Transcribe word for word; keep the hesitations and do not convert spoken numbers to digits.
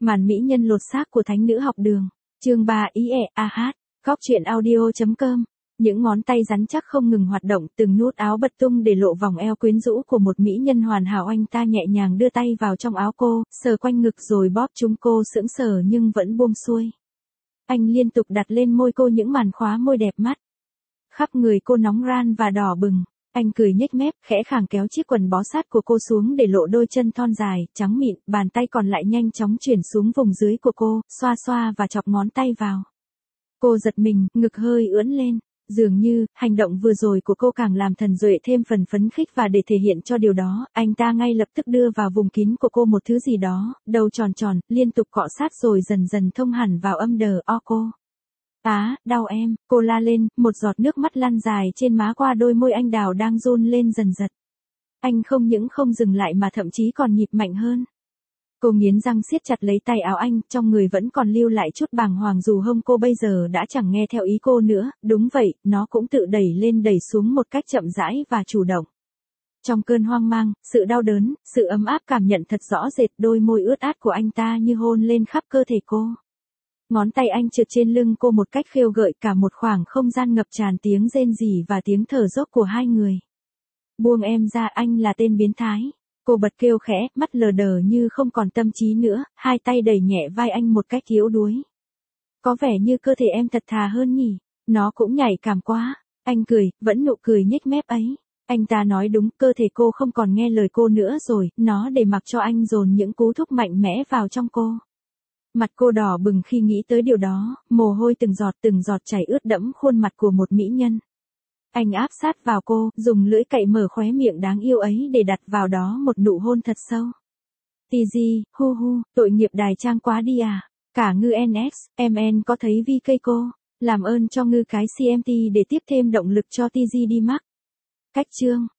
Màn mỹ nhân lột xác của thánh nữ học đường. Chương ba ý e a hát. Góc truyện audio.com. Những ngón tay rắn chắc không ngừng hoạt động, từng nút áo bật tung để lộ vòng eo quyến rũ của một mỹ nhân hoàn hảo. Anh ta nhẹ nhàng đưa tay vào trong áo cô, sờ quanh ngực rồi bóp chúng. Cô sững sờ nhưng vẫn buông xuôi. Anh liên tục đặt lên môi cô những màn khóa môi đẹp mắt. Khắp người cô nóng ran và đỏ bừng. Anh cười nhếch mép, khẽ khàng kéo chiếc quần bó sát của cô xuống để lộ đôi chân thon dài, trắng mịn. Bàn tay còn lại nhanh chóng chuyển xuống vùng dưới của cô, xoa xoa và chọc ngón tay vào. Cô giật mình, ngực hơi ưỡn lên. Dường như, hành động vừa rồi của cô càng làm Thần Duệ thêm phần phấn khích, và để thể hiện cho điều đó, anh ta ngay lập tức đưa vào vùng kín của cô một thứ gì đó, đầu tròn tròn, liên tục cọ sát rồi dần dần thông hẳn vào âm đờ o cô. Á, đau em, cô la lên, một giọt nước mắt lăn dài trên má qua đôi môi anh đào đang run lên dần dần. Anh không những không dừng lại mà thậm chí còn nhịp mạnh hơn. Cô nghiến răng siết chặt lấy tay áo anh, trong người vẫn còn lưu lại chút bàng hoàng dù hông cô bây giờ đã chẳng nghe theo ý cô nữa. Đúng vậy, nó cũng tự đẩy lên đẩy xuống một cách chậm rãi và chủ động. Trong cơn hoang mang, sự đau đớn, sự ấm áp cảm nhận thật rõ rệt. Đôi môi ướt át của anh ta như hôn lên khắp cơ thể cô. Ngón tay anh trượt trên lưng cô một cách khêu gợi, cả một khoảng không gian ngập tràn tiếng rên rỉ và tiếng thở dốc của hai người. Buông em ra, anh là tên biến thái. Cô bật kêu khẽ, mắt lờ đờ như không còn tâm trí nữa, hai tay đẩy nhẹ vai anh một cách yếu đuối. Có vẻ như cơ thể em thật thà hơn nhỉ, nó cũng nhạy cảm quá. Anh cười, vẫn nụ cười nhếch mép ấy. Anh ta nói đúng, cơ thể cô không còn nghe lời cô nữa rồi, nó để mặc cho anh dồn những cú thúc mạnh mẽ vào trong cô. Mặt cô đỏ bừng khi nghĩ tới điều đó, mồ hôi từng giọt từng giọt chảy ướt đẫm khuôn mặt của một mỹ nhân. Anh áp sát vào cô, dùng lưỡi cậy mở khóe miệng đáng yêu ấy để đặt vào đó một nụ hôn thật sâu. Tz, hu hu, tội nghiệp đài trang quá đi à. Cả ngư en ích, em en có thấy vi cây cô, làm ơn cho ngư cái xê em tê để tiếp thêm động lực cho Tz đi mắc. Cách chương.